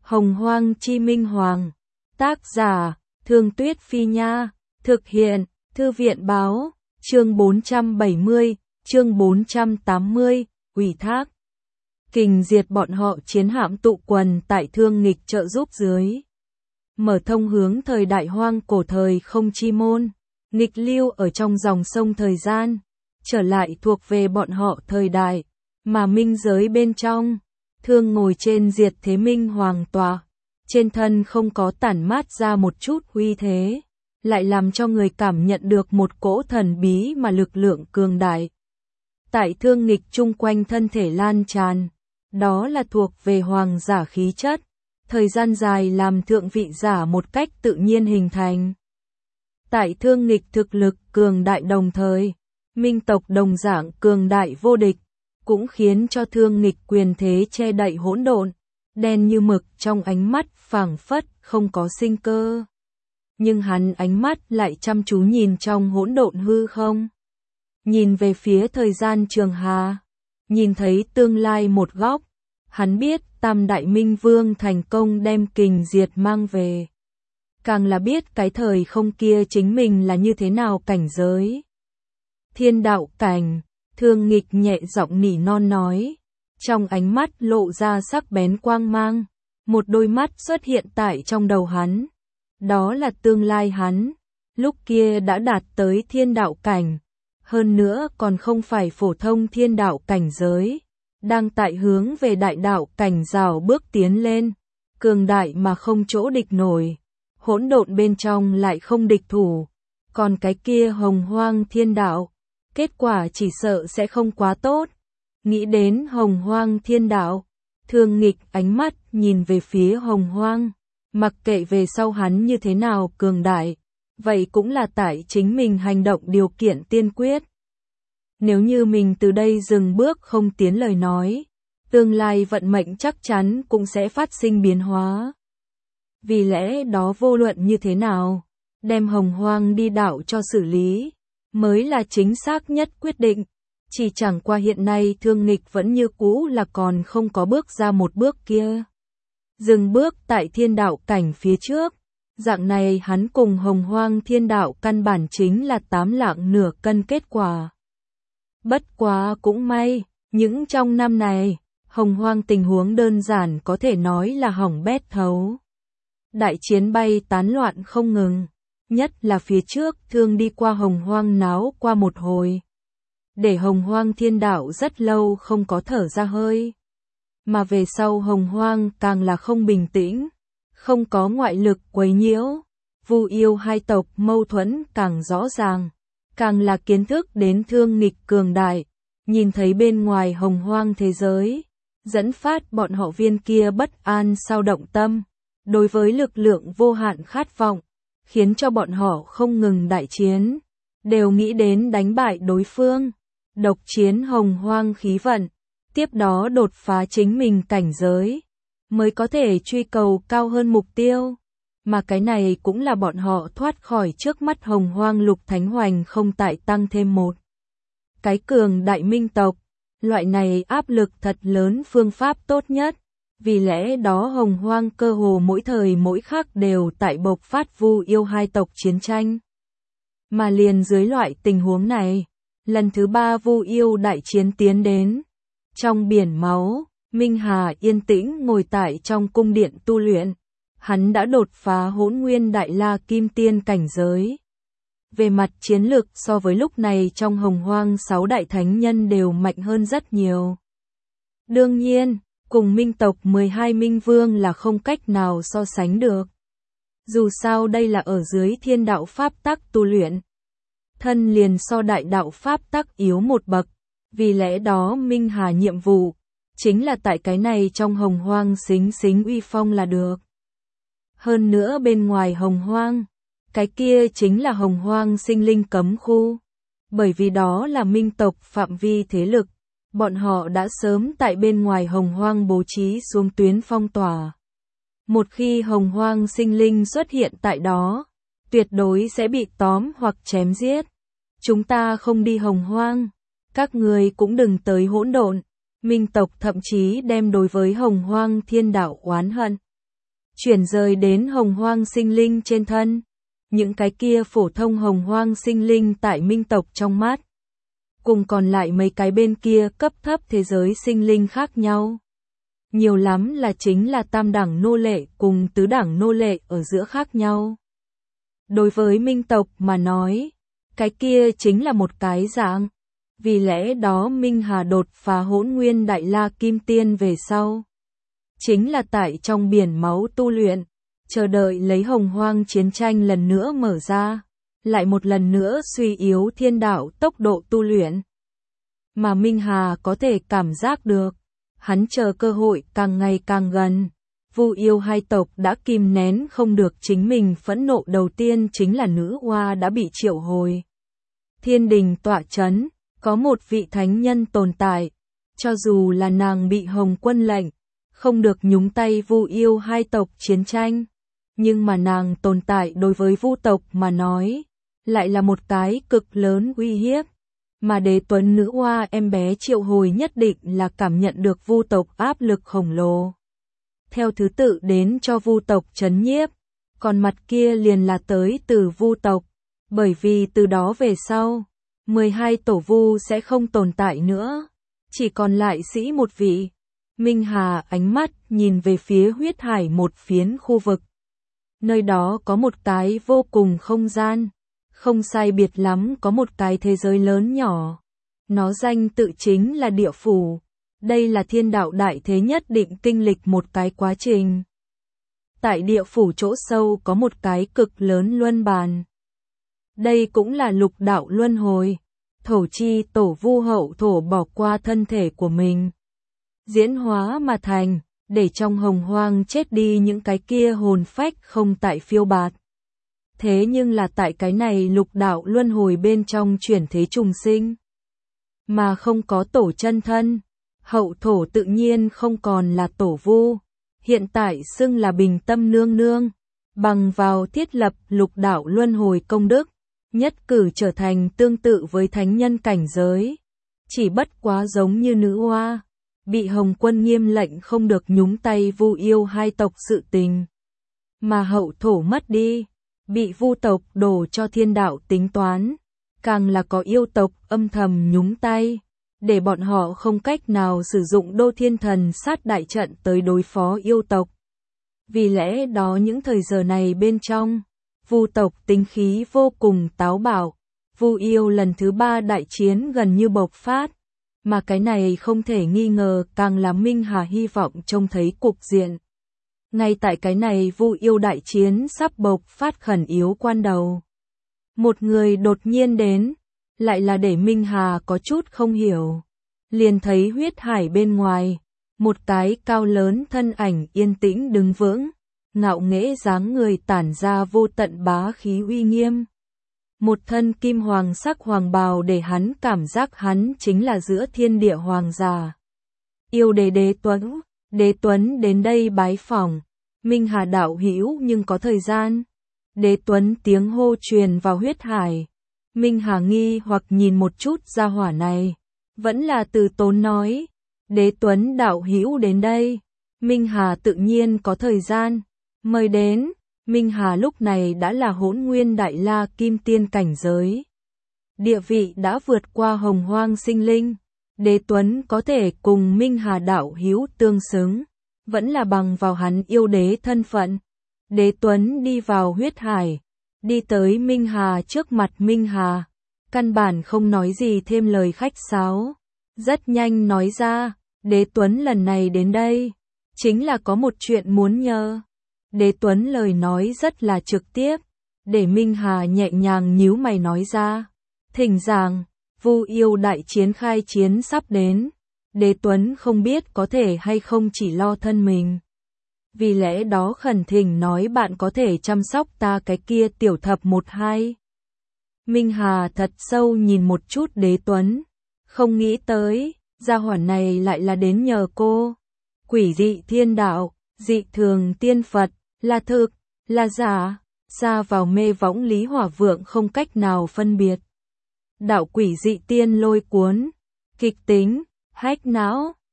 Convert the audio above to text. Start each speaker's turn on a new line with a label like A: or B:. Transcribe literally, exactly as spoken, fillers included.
A: Hồng Hoang Chi Minh Hoàng. Tác giả, Thương Tuyết Phi Nha. Thực hiện, Thư viện Báo. Chương bốn trăm bảy mươi, chương bốn trăm tám mươi, ủy thác. Kình diệt bọn họ chiến hạm tụ quần tại Thương Nghịch trợ giúp dưới. Mở thông hướng thời đại hoang cổ thời không chi môn. Nghịch lưu ở trong dòng sông thời gian. Trở lại thuộc về bọn họ thời đại. Mà minh giới bên trong. Thương ngồi trên diệt thế minh hoàng tòa. Trên thân không có tản mát ra một chút uy thế. Lại làm cho người cảm nhận được một cỗ thần bí mà lực lượng cường đại. Tại Thương Nghịch chung quanh thân thể lan tràn. Đó là thuộc về hoàng giả khí chất. Thời gian dài làm thượng vị giả một cách tự nhiên hình thành. Tại Thương Nghịch thực lực cường đại đồng thời. Minh tộc đồng dạng cường đại vô địch. Cũng khiến cho Thương Nghịch quyền thế che đậy hỗn độn. Đen như mực trong ánh mắt phảng phất không có sinh cơ. Nhưng hắn ánh mắt lại chăm chú nhìn trong hỗn độn hư không. Nhìn về phía thời gian trường hà. Nhìn thấy tương lai một góc. Hắn biết Tam Đại Minh Vương thành công đem kình diệt mang về. Càng là biết cái thời không kia chính mình là như thế nào cảnh giới. Thiên đạo cảnh, Thương Nghịch nhẹ giọng nỉ non nói. Trong ánh mắt lộ ra sắc bén quang mang. Một đôi mắt xuất hiện tại trong đầu hắn. Đó là tương lai hắn. Lúc kia đã đạt tới thiên đạo cảnh. Hơn nữa còn không phải phổ thông thiên đạo cảnh giới. Đang tại hướng về đại đạo cảnh rào bước tiến lên. Cường đại mà không chỗ địch nổi. Hỗn độn bên trong lại không địch thủ. Còn cái kia hồng hoang thiên đạo. Kết quả chỉ sợ sẽ không quá tốt. Nghĩ đến hồng hoang thiên đạo. Thương Nghịch ánh mắt nhìn về phía hồng hoang. Mặc kệ về sau hắn như thế nào cường đại. Vậy cũng là tại chính mình hành động điều kiện tiên quyết. Nếu như mình từ đây dừng bước không tiến lời nói. Tương lai vận mệnh chắc chắn cũng sẽ phát sinh biến hóa. Vì lẽ đó vô luận như thế nào. Đem hồng hoang đi đảo cho xử lý. Mới là chính xác nhất quyết định. Chỉ chẳng qua hiện nay Thương Nghịch vẫn như cũ là còn không có bước ra một bước kia. Dừng bước tại thiên đạo cảnh phía trước. Dạng này hắn cùng hồng hoang thiên đạo căn bản chính là tám lạng nửa cân kết quả. Bất quá cũng may, những trong năm này, hồng hoang tình huống đơn giản có thể nói là hỏng bét thấu. Đại chiến bay tán loạn không ngừng. Nhất là phía trước Thương đi qua hồng hoang náo qua một hồi. Để hồng hoang thiên đạo rất lâu không có thở ra hơi. Mà về sau hồng hoang càng là không bình tĩnh. Không có ngoại lực quấy nhiễu. Vu yêu hai tộc mâu thuẫn càng rõ ràng. Càng là kiến thức đến Thương Nghịch cường đại. Nhìn thấy bên ngoài hồng hoang thế giới. Dẫn phát bọn họ viên kia bất an sao động tâm. Đối với lực lượng vô hạn khát vọng. Khiến cho bọn họ không ngừng đại chiến. Đều nghĩ đến đánh bại đối phương. Độc chiến hồng hoang khí vận. Tiếp đó đột phá chính mình cảnh giới. Mới có thể truy cầu cao hơn mục tiêu. Mà cái này cũng là bọn họ thoát khỏi trước mắt hồng hoang lục thánh hoành không tại tăng thêm một. Cái cường đại minh tộc. Loại này áp lực thật lớn phương pháp tốt nhất. Vì lẽ đó hồng hoang cơ hồ mỗi thời mỗi khắc đều tại bộc phát vu yêu hai tộc chiến tranh. Mà liền dưới loại tình huống này. Lần thứ ba vu yêu đại chiến tiến đến. Trong biển máu, Minh Hà yên tĩnh ngồi tại trong cung điện tu luyện. Hắn đã đột phá hỗn nguyên đại la kim tiên cảnh giới. Về mặt chiến lược so với lúc này trong hồng hoang sáu đại thánh nhân đều mạnh hơn rất nhiều. Đương nhiên, cùng minh tộc mười hai minh vương là không cách nào so sánh được. Dù sao đây là ở dưới thiên đạo pháp tắc tu luyện. Thân liền so đại đạo pháp tắc yếu một bậc. Vì lẽ đó Minh Hà nhiệm vụ. Chính là tại cái này trong hồng hoang xính xính uy phong là được. Hơn nữa bên ngoài hồng hoang. Cái kia chính là hồng hoang sinh linh cấm khu. Bởi vì đó là minh tộc phạm vi thế lực. Bọn họ đã sớm tại bên ngoài hồng hoang bố trí xuống tuyến phong tỏa. Một khi hồng hoang sinh linh xuất hiện tại đó. Tuyệt đối sẽ bị tóm hoặc chém giết. Chúng ta không đi hồng hoang. Các người cũng đừng tới hỗn độn. Minh tộc thậm chí đem đối với hồng hoang thiên đạo oán hận. chuyển rời đến hồng hoang sinh linh trên thân. Những cái kia phổ thông hồng hoang sinh linh tại minh tộc trong mắt, cùng còn lại mấy cái bên kia cấp thấp thế giới sinh linh khác nhau. Nhiều lắm là chính là tam đẳng nô lệ cùng tứ đẳng nô lệ ở giữa khác nhau. Đối với minh tộc mà nói, cái kia chính là một cái dạng. Vì lẽ đó Minh Hà đột phá hỗn nguyên đại la kim tiên về sau, chính là tại trong biển máu tu luyện, chờ đợi lấy hồng hoang chiến tranh lần nữa mở ra, lại một lần nữa suy yếu thiên đạo tốc độ tu luyện. Mà Minh Hà có thể cảm giác được, hắn chờ cơ hội càng ngày càng gần. Vu yêu hai tộc đã kìm nén không được chính mình phẫn nộ, đầu tiên chính là nữ oa đã bị triệu hồi. Thiên đình tọa chấn, có một vị thánh nhân tồn tại, cho dù là nàng bị Hồng Quân lệnh, không được nhúng tay Vu yêu hai tộc chiến tranh, nhưng mà nàng tồn tại đối với Vu tộc mà nói, lại là một cái cực lớn uy hiếp. Mà Đế Tuấn nữ oa em bé triệu hồi nhất định là cảm nhận được Vu tộc áp lực khổng lồ. Theo thứ tự đến cho Vu tộc trấn nhiếp, còn mặt kia liền là tới từ Vu tộc, bởi vì từ đó về sau, mười hai tổ Vu sẽ không tồn tại nữa, chỉ còn lại sĩ một vị. Minh Hà ánh mắt nhìn về phía huyết hải một phiến khu vực. Nơi đó có một cái vô cùng không gian, không sai biệt lắm có một cái thế giới lớn nhỏ. Nó danh tự chính là địa phủ. Đây là thiên đạo đại thế nhất định kinh lịch một cái quá trình. Tại địa phủ chỗ sâu có một cái cực lớn luân bàn. Đây cũng là lục đạo luân hồi. Thổ chi tổ Vu hậu thổ bỏ qua thân thể của mình, diễn hóa mà thành, để trong hồng hoang chết đi những cái kia hồn phách không tại phiêu bạt. Thế nhưng là tại cái này lục đạo luân hồi bên trong chuyển thế trùng sinh, mà không có tổ chân thân, hậu thổ tự nhiên không còn là tổ Vu, hiện tại xưng là Bình Tâm Nương Nương, bằng vào thiết lập lục đạo luân hồi công đức, nhất cử trở thành tương tự với thánh nhân cảnh giới, chỉ bất quá giống như nữ oa, bị Hồng Quân nghiêm lệnh không được nhúng tay Vu yêu hai tộc sự tình. Mà hậu thổ mất đi, bị Vu tộc đổ cho thiên đạo tính toán, càng là có yêu tộc âm thầm nhúng tay, để bọn họ không cách nào sử dụng Đô Thiên Thần sát đại trận tới đối phó yêu tộc. Vì lẽ đó những thời giờ này bên trong, Vu tộc tính khí vô cùng táo bạo, Vu yêu lần thứ ba đại chiến gần như bộc phát, mà cái này không thể nghi ngờ càng làm Minh Hà hy vọng trông thấy cục diện. Ngay tại cái này Vu yêu đại chiến sắp bộc phát khẩn yếu quan đầu, một người đột nhiên đến, lại là để Minh Hà có chút không hiểu. Liền thấy huyết hải bên ngoài, một cái cao lớn thân ảnh yên tĩnh đứng vững, ngạo nghễ dáng người tản ra vô tận bá khí uy nghiêm. Một thân kim hoàng sắc hoàng bào để hắn cảm giác hắn chính là giữa thiên địa hoàng giả. Yêu đế Đế Tuấn, Đế Tuấn đến đây bái phỏng, Minh Hà đạo hữu nhưng có thời gian. Đế Tuấn tiếng hô truyền vào huyết hải. Minh Hà nghi hoặc nhìn một chút gia hỏa này, vẫn là từ tốn nói, Đế Tuấn đạo hữu đến đây. Minh Hà tự nhiên có thời gian, mời đến. Minh Hà lúc này đã là hỗn nguyên đại la kim tiên cảnh giới. Địa vị đã vượt qua hồng hoang sinh linh. Đế Tuấn có thể cùng Minh Hà đạo hữu tương xứng, vẫn là bằng vào hắn yêu đế thân phận. Đế Tuấn đi vào huyết hải, đi tới Minh Hà trước mặt Minh Hà, căn bản không nói gì thêm lời khách sáo. Rất nhanh nói ra, Đế Tuấn lần này đến đây, chính là có một chuyện muốn nhờ. Đế Tuấn lời nói rất là trực tiếp, để Minh Hà nhẹ nhàng nhíu mày nói ra. Thỉnh giảng, Vu yêu đại chiến khai chiến sắp đến, Đế Tuấn không biết có thể hay không chỉ lo thân mình. Vì lẽ đó khẩn thỉnh nói bạn có thể chăm sóc ta cái kia tiểu thập một hai. Minh Hà thật sâu nhìn một chút Đế Tuấn, không nghĩ tới, gia hỏa này lại là đến nhờ cô. Quỷ dị thiên đạo, dị thường tiên Phật, là thực, là giả, xa vào mê võng Lý Hỏa Vượng không cách nào phân biệt. Đạo quỷ dị tiên lôi cuốn, kịch tính, hách não.